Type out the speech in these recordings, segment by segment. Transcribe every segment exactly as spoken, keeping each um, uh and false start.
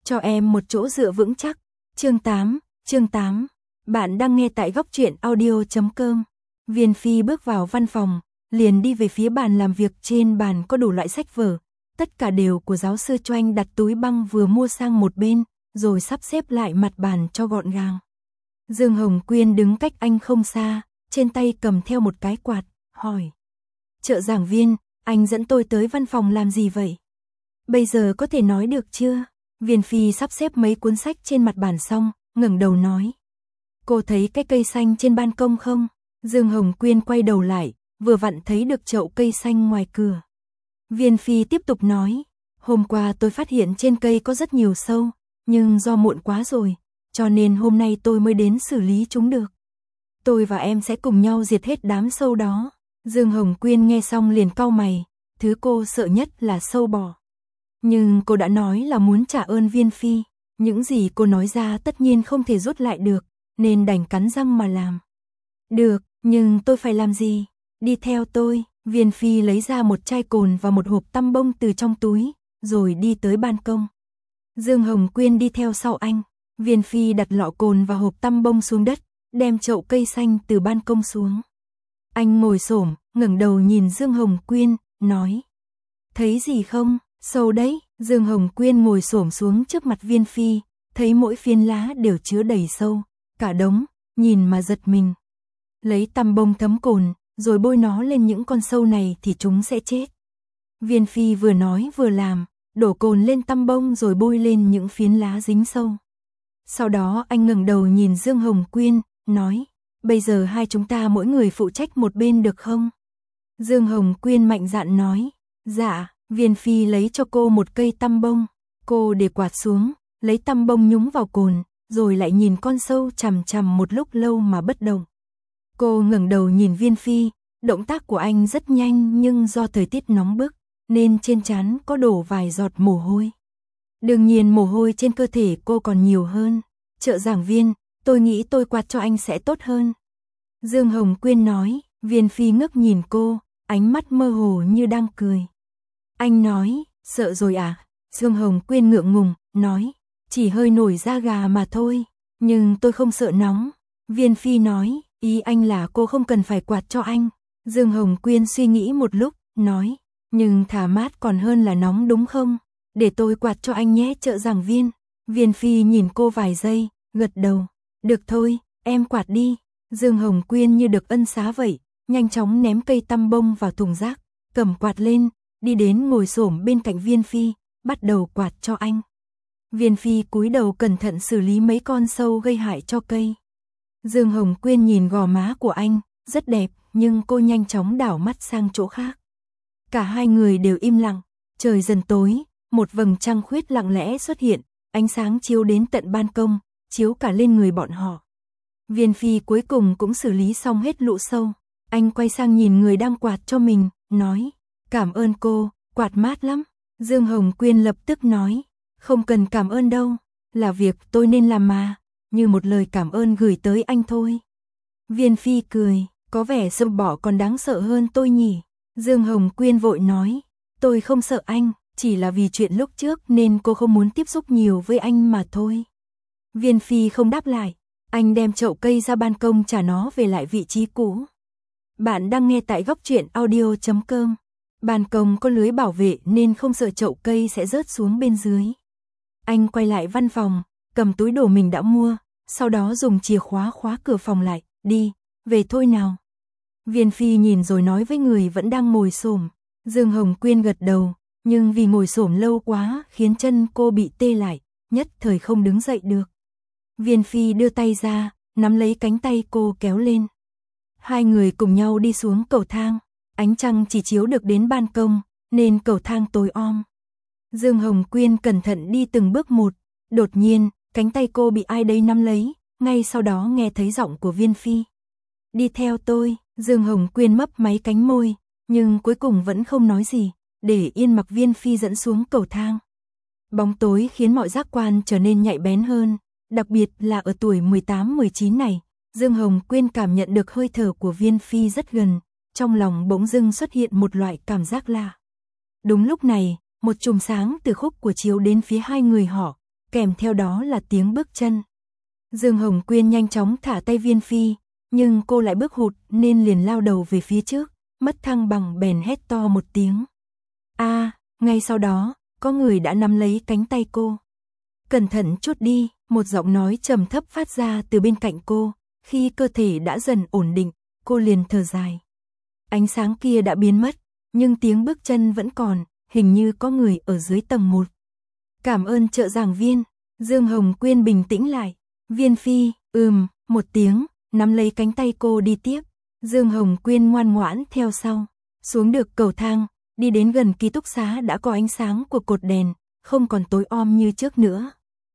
cho em một chỗ dựa vững chắc. Chương tám, chương tám. Bạn đang nghe tại góc truyện audio chấm com. Viên Phi bước vào văn phòng, liền đi về phía bàn làm việc, trên bàn có đủ loại sách vở, tất cả đều của giáo sư Choanh, đặt túi băng vừa mua sang một bên, rồi sắp xếp lại mặt bàn cho gọn gàng. Dương Hồng Quyên đứng cách anh không xa, trên tay cầm theo một cái quạt, hỏi. Trợ giảng viên, anh dẫn tôi tới văn phòng làm gì vậy? Bây giờ có thể nói được chưa? Viên Phi sắp xếp mấy cuốn sách trên mặt bàn xong, ngẩng đầu nói. Cô thấy cái cây xanh trên ban công không? Dương Hồng Quyên quay đầu lại, vừa vặn thấy được chậu cây xanh ngoài cửa. Viên Phi tiếp tục nói. Hôm qua tôi phát hiện trên cây có rất nhiều sâu, nhưng do muộn quá rồi, cho nên hôm nay tôi mới đến xử lý chúng được. Tôi và em sẽ cùng nhau diệt hết đám sâu đó. Dương Hồng Quyên nghe xong liền cau mày, thứ cô sợ nhất là sâu bọ. Nhưng cô đã nói là muốn trả ơn Viên Phi, những gì cô nói ra tất nhiên không thể rút lại được, nên đành cắn răng mà làm. Được, nhưng tôi phải làm gì? Đi theo tôi. Viên Phi lấy ra một chai cồn và một hộp tăm bông từ trong túi, rồi đi tới ban công. Dương Hồng Quyên đi theo sau anh. Viên Phi đặt lọ cồn và hộp tăm bông xuống đất, đem chậu cây xanh từ ban công xuống. Anh ngồi xổm, ngẩng đầu nhìn Dương Hồng Quyên, nói. Thấy gì không? Sâu đấy. Dương Hồng Quyên ngồi xổm xuống trước mặt Viên Phi, thấy mỗi phiến lá đều chứa đầy sâu, cả đống, nhìn mà giật mình. Lấy tăm bông thấm cồn, rồi bôi nó lên những con sâu này thì chúng sẽ chết. Viên Phi vừa nói vừa làm, đổ cồn lên tăm bông rồi bôi lên những phiến lá dính sâu. Sau đó anh ngẩng đầu nhìn Dương Hồng Quyên, nói, bây giờ hai chúng ta mỗi người phụ trách một bên được không? Dương Hồng Quyên mạnh dạn nói, dạ. Viên Phi lấy cho cô một cây tăm bông, cô để quạt xuống, lấy tăm bông nhúng vào cồn, rồi lại nhìn con sâu chằm chằm một lúc lâu mà bất động. Cô ngẩng đầu nhìn Viên Phi, động tác của anh rất nhanh nhưng do thời tiết nóng bức, nên trên trán có đổ vài giọt mồ hôi. Đương nhiên mồ hôi trên cơ thể cô còn nhiều hơn. Trợ giảng viên, tôi nghĩ tôi quạt cho anh sẽ tốt hơn. Dương Hồng Quyên nói. Viên Phi ngước nhìn cô, ánh mắt mơ hồ như đang cười. Anh nói, sợ rồi à? Dương Hồng Quyên ngượng ngùng, nói, chỉ hơi nổi da gà mà thôi, nhưng tôi không sợ nóng. Viên Phi nói, ý anh là cô không cần phải quạt cho anh. Dương Hồng Quyên suy nghĩ một lúc, nói, nhưng thà mát còn hơn là nóng đúng không? Để tôi quạt cho anh nhé trợ giảng viên. Viên Phi nhìn cô vài giây, gật đầu, được thôi, em quạt đi. Dương Hồng Quyên như được ân xá vậy, nhanh chóng ném cây tăm bông vào thùng rác, cầm quạt lên, đi đến ngồi xổm bên cạnh Viên Phi, bắt đầu quạt cho anh. Viên Phi cúi đầu cẩn thận xử lý mấy con sâu gây hại cho cây. Dương Hồng Quyên nhìn gò má của anh, rất đẹp, nhưng cô nhanh chóng đảo mắt sang chỗ khác. Cả hai người đều im lặng, trời dần tối, một vầng trăng khuyết lặng lẽ xuất hiện, ánh sáng chiếu đến tận ban công, chiếu cả lên người bọn họ. Viên Phi cuối cùng cũng xử lý xong hết lũ sâu, anh quay sang nhìn người đang quạt cho mình, nói, cảm ơn cô, quạt mát lắm. Dương Hồng Quyên lập tức nói, không cần cảm ơn đâu, là việc tôi nên làm mà, như một lời cảm ơn gửi tới anh thôi. Viên Phi cười, có vẻ sâu bọ còn đáng sợ hơn tôi nhỉ. Dương Hồng Quyên vội nói, tôi không sợ anh, chỉ là vì chuyện lúc trước nên cô không muốn tiếp xúc nhiều với anh mà thôi. Viên Phi không đáp lại, anh đem chậu cây ra ban công trả nó về lại vị trí cũ. Bạn đang nghe tại góc truyện audio chấm com. Ban công có lưới bảo vệ nên không sợ chậu cây sẽ rớt xuống bên dưới. Anh quay lại văn phòng, cầm túi đồ mình đã mua, sau đó dùng chìa khóa khóa cửa phòng lại, đi, về thôi nào. Viên Phi nhìn rồi nói với người vẫn đang ngồi xổm. Dương Hồng Quyên gật đầu, nhưng vì ngồi xổm lâu quá khiến chân cô bị tê lại, nhất thời không đứng dậy được. Viên Phi đưa tay ra, nắm lấy cánh tay cô kéo lên. Hai người cùng nhau đi xuống cầu thang, ánh trăng chỉ chiếu được đến ban công, nên cầu thang tối om. Dương Hồng Quyên cẩn thận đi từng bước một, đột nhiên, cánh tay cô bị ai đấy nắm lấy, ngay sau đó nghe thấy giọng của Viên Phi. Đi theo tôi. Dương Hồng Quyên mấp máy cánh môi, nhưng cuối cùng vẫn không nói gì, để yên mặc Viên Phi dẫn xuống cầu thang. Bóng tối khiến mọi giác quan trở nên nhạy bén hơn, đặc biệt là ở tuổi mười tám mười chín này, Dương Hồng Quyên cảm nhận được hơi thở của Viên Phi rất gần, trong lòng bỗng dưng xuất hiện một loại cảm giác lạ. Đúng lúc này, một chùm sáng từ khúc của chiếu đến phía hai người họ, kèm theo đó là tiếng bước chân. Dương Hồng Quyên nhanh chóng thả tay Viên Phi, nhưng cô lại bước hụt nên liền lao đầu về phía trước, mất thăng bằng bèn hét to một tiếng. A, ngay sau đó, có người đã nắm lấy cánh tay cô. Cẩn thận chút đi, một giọng nói trầm thấp phát ra từ bên cạnh cô, khi cơ thể đã dần ổn định, cô liền thở dài. Ánh sáng kia đã biến mất, nhưng tiếng bước chân vẫn còn, hình như có người ở dưới tầng một. Cảm ơn trợ giảng viên, Dương Hồng Quyên bình tĩnh lại. Viên Phi, ừm, một tiếng, nắm lấy cánh tay cô đi tiếp. Dương Hồng Quyên ngoan ngoãn theo sau, xuống được cầu thang, đi đến gần ký túc xá đã có ánh sáng của cột đèn, không còn tối om như trước nữa.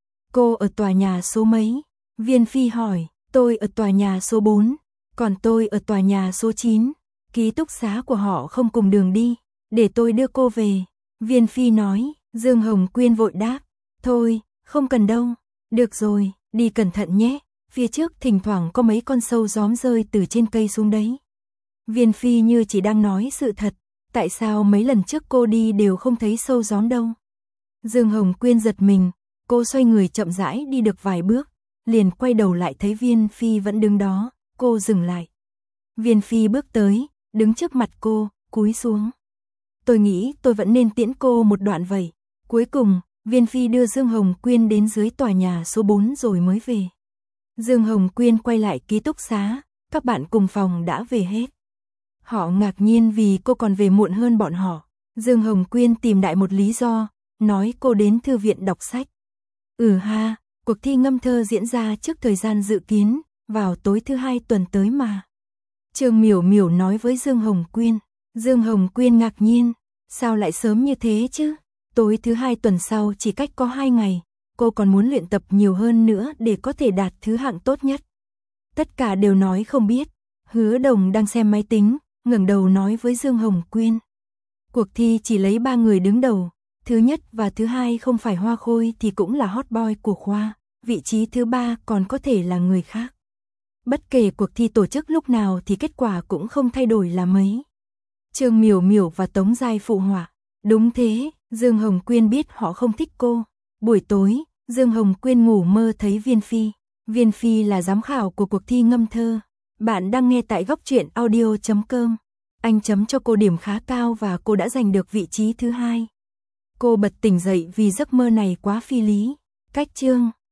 Cô ở tòa nhà số mấy? Viên Phi hỏi, tôi ở tòa nhà số bốn, còn tôi ở tòa nhà số chín. Ký túc xá của họ không cùng đường đi, để tôi đưa cô về. Viên Phi nói, Dương Hồng Quyên vội đáp, thôi, không cần đâu, được rồi, đi cẩn thận nhé, phía trước thỉnh thoảng có mấy con sâu gióm rơi từ trên cây xuống đấy. Viên Phi như chỉ đang nói sự thật, tại sao mấy lần trước cô đi đều không thấy sâu gióm đâu. Dương Hồng Quyên giật mình, cô xoay người chậm rãi đi được vài bước, liền quay đầu lại thấy Viên Phi vẫn đứng đó, cô dừng lại. Viên Phi bước tới, đứng trước mặt cô, cúi xuống. Tôi nghĩ tôi vẫn nên tiễn cô một đoạn vậy. Cuối cùng, Viên Phi đưa Dương Hồng Quyên đến dưới tòa nhà số bốn rồi mới về. Dương Hồng Quyên quay lại ký túc xá, các bạn cùng phòng đã về hết. Họ ngạc nhiên vì cô còn về muộn hơn bọn họ. Dương Hồng Quyên tìm đại một lý do, nói cô đến thư viện đọc sách. Ừ ha, cuộc thi ngâm thơ diễn ra trước thời gian dự kiến, vào tối thứ hai tuần tới mà. Trương Miểu Miểu nói với Dương Hồng Quyên. Dương Hồng Quyên ngạc nhiên, sao lại sớm như thế chứ? Tối thứ hai tuần sau chỉ cách có hai ngày, cô còn muốn luyện tập nhiều hơn nữa để có thể đạt thứ hạng tốt nhất. Tất cả đều nói không biết. Hứa Đồng đang xem máy tính, ngẩng đầu nói với Dương Hồng Quyên. Cuộc thi chỉ lấy ba người đứng đầu, thứ nhất và thứ hai không phải Hoa Khôi thì cũng là hot boy của khoa, vị trí thứ ba còn có thể là người khác. Bất kể cuộc thi tổ chức lúc nào thì kết quả cũng không thay đổi là mấy. Trương Miểu Miểu và Tống Giai phụ họa. Đúng thế, Dương Hồng Quyên biết họ không thích cô. Buổi tối, Dương Hồng Quyên ngủ mơ thấy Viên Phi. Viên Phi là giám khảo của cuộc thi ngâm thơ. Bạn đang nghe tại góc truyện audio chấm com. Anh chấm cho cô điểm khá cao và cô đã giành được vị trí thứ hai. Cô bật tỉnh dậy vì giấc mơ này quá phi lý. Cách chương